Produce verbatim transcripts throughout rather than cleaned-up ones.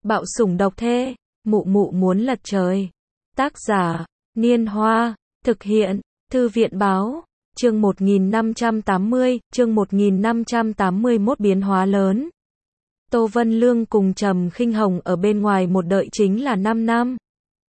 Bạo sủng độc thê, mụ mụ muốn lật trời. Tác giả, Niên Hoa, thực hiện, Thư viện báo, chương một nghìn năm trăm tám mươi, chương một nghìn năm trăm tám mươi mốt biến hóa lớn. Tô Vân Lương cùng Trầm Khinh Hồng ở bên ngoài một đợi chính là năm năm.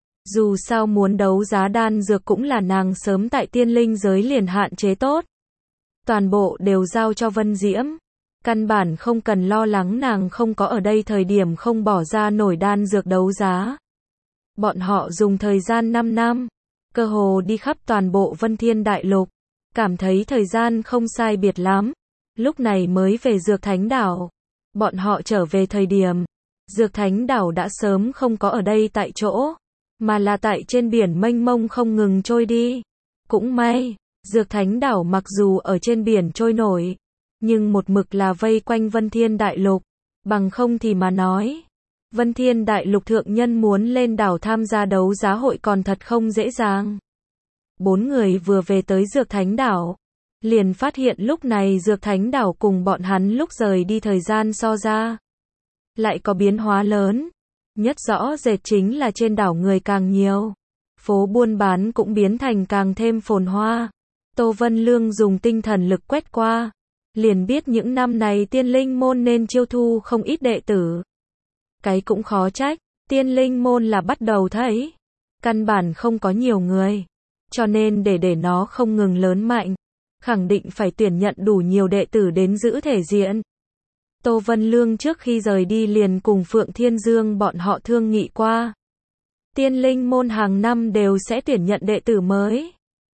Dù sao muốn đấu giá đan dược cũng là nàng sớm tại tiên linh giới liền hạn chế tốt. Toàn bộ đều giao cho Vân Diễm. Căn bản không cần lo lắng nàng không có ở đây thời điểm không bỏ ra nổi đan dược đấu giá. Bọn họ dùng thời gian năm năm, cơ hồ đi khắp toàn bộ Vân Thiên Đại Lục, cảm thấy thời gian không sai biệt lắm, lúc này mới về Dược Thánh Đảo. Bọn họ trở về thời điểm, Dược Thánh Đảo đã sớm không có ở đây tại chỗ, mà là tại trên biển mênh mông không ngừng trôi đi. Cũng may, Dược Thánh Đảo mặc dù ở trên biển trôi nổi, nhưng một mực là vây quanh Vân Thiên Đại Lục, bằng không thì mà nói, Vân Thiên Đại Lục thượng nhân muốn lên đảo tham gia đấu giá hội còn thật không dễ dàng. Bốn người vừa về tới Dược Thánh Đảo, liền phát hiện lúc này Dược Thánh Đảo cùng bọn hắn lúc rời đi thời gian so ra, lại có biến hóa lớn. Nhất rõ rệt chính là trên đảo người càng nhiều, phố buôn bán cũng biến thành càng thêm phồn hoa. Tô Vân Lương dùng tinh thần lực quét qua, liền biết những năm này tiên linh môn nên chiêu thu không ít đệ tử. Cái cũng khó trách, tiên linh môn là bắt đầu thấy, căn bản không có nhiều người, cho nên để để nó không ngừng lớn mạnh, khẳng định phải tuyển nhận đủ nhiều đệ tử đến giữ thể diện. Tô Vân Lương trước khi rời đi liền cùng Phượng Thiên Dương bọn họ thương nghị qua. Tiên linh môn hàng năm đều sẽ tuyển nhận đệ tử mới.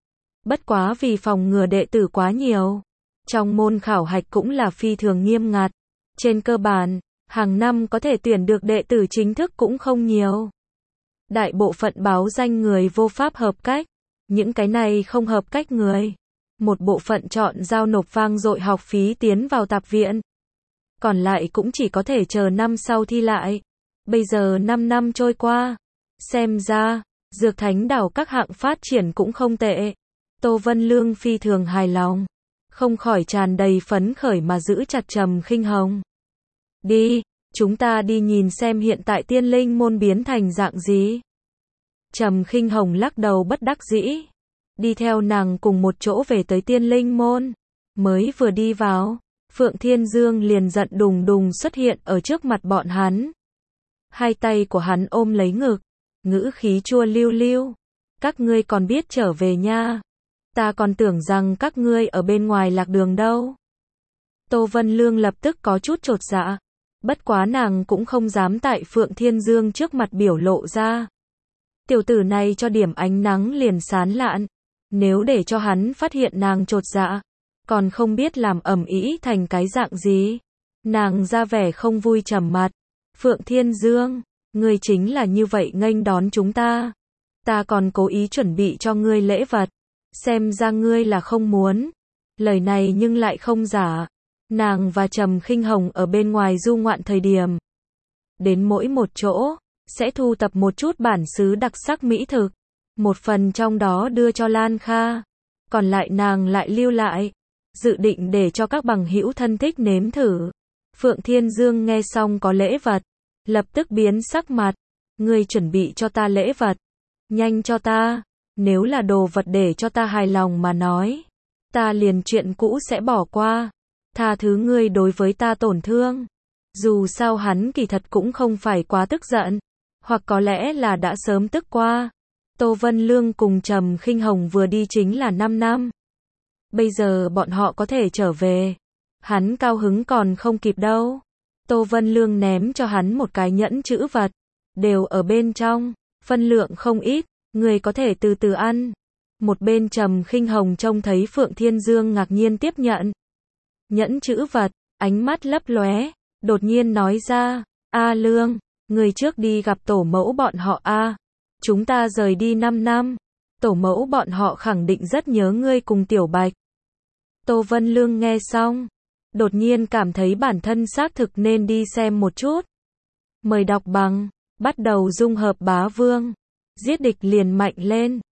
Bất quá vì phòng ngừa đệ tử quá nhiều, trong môn khảo hạch cũng là phi thường nghiêm ngặt. Trên cơ bản, hàng năm có thể tuyển được đệ tử chính thức cũng không nhiều. Đại bộ phận báo danh người vô pháp hợp cách, những cái này không hợp cách người, một bộ phận chọn giao nộp vang dội học phí tiến vào tạp viện. Còn lại cũng chỉ có thể chờ năm sau thi lại. Bây giờ năm năm trôi qua, xem ra, Dược Thánh Đảo các hạng phát triển cũng không tệ. Tô Vân Lương phi thường hài lòng, không khỏi tràn đầy phấn khởi mà giữ chặt Trầm Khinh Hồng. Đi, chúng ta đi nhìn xem hiện tại tiên linh môn biến thành dạng gì. Trầm Khinh Hồng lắc đầu bất đắc dĩ, đi theo nàng cùng một chỗ về tới tiên linh môn. Mới vừa đi vào, Phượng Thiên Dương liền giận đùng đùng xuất hiện ở trước mặt bọn hắn. Hai tay của hắn ôm lấy ngực, ngữ khí chua lưu lưu. Các ngươi còn biết trở về nha. Ta còn tưởng rằng các ngươi ở bên ngoài lạc đường đâu. Tô Vân Lương lập tức có chút chột dạ. Bất quá nàng cũng không dám tại Phượng Thiên Dương trước mặt biểu lộ ra. Tiểu tử này cho điểm ánh nắng liền sán lạn. Nếu để cho hắn phát hiện nàng chột dạ, còn không biết làm ầm ĩ thành cái dạng gì. Nàng ra vẻ không vui trầm mặt. Phượng Thiên Dương, ngươi chính là như vậy nghênh đón chúng ta. Ta còn cố ý chuẩn bị cho ngươi lễ vật. Xem ra ngươi là không muốn. Lời này nhưng lại không giả. Nàng và Trầm Khinh Hồng ở bên ngoài du ngoạn thời điểm, đến mỗi một chỗ, sẽ thu tập một chút bản xứ đặc sắc mỹ thực. Một phần trong đó đưa cho Lan Kha, còn lại nàng lại lưu lại, dự định để cho các bằng hữu thân thích nếm thử. Phượng Thiên Dương nghe xong có lễ vật, lập tức biến sắc mặt. Ngươi chuẩn bị cho ta lễ vật, nhanh cho ta. Nếu là đồ vật để cho ta hài lòng mà nói, ta liền chuyện cũ sẽ bỏ qua, tha thứ ngươi đối với ta tổn thương. Dù sao hắn kỳ thật cũng không phải quá tức giận, hoặc có lẽ là đã sớm tức qua. Tô Vân Lương cùng Trầm Khinh Hồng vừa đi chính là năm năm. Bây giờ bọn họ có thể trở về, hắn cao hứng còn không kịp đâu. Tô Vân Lương ném cho hắn một cái nhẫn chữ vật, đều ở bên trong, phân lượng không ít, người có thể từ từ ăn. Một bên Trầm Khinh Hồng trông thấy Phượng Thiên Dương ngạc nhiên tiếp nhận nhẫn chữ vật, ánh mắt lấp lóe, đột nhiên nói ra, A Lương, người trước đi gặp tổ mẫu bọn họ a. Chúng ta rời đi năm năm, tổ mẫu bọn họ khẳng định rất nhớ ngươi cùng Tiểu Bạch. Tô Vân Lương nghe xong, đột nhiên cảm thấy bản thân xác thực nên đi xem một chút. Mời đọc bằng, bắt đầu dung hợp bá vương, giết địch liền mạnh lên.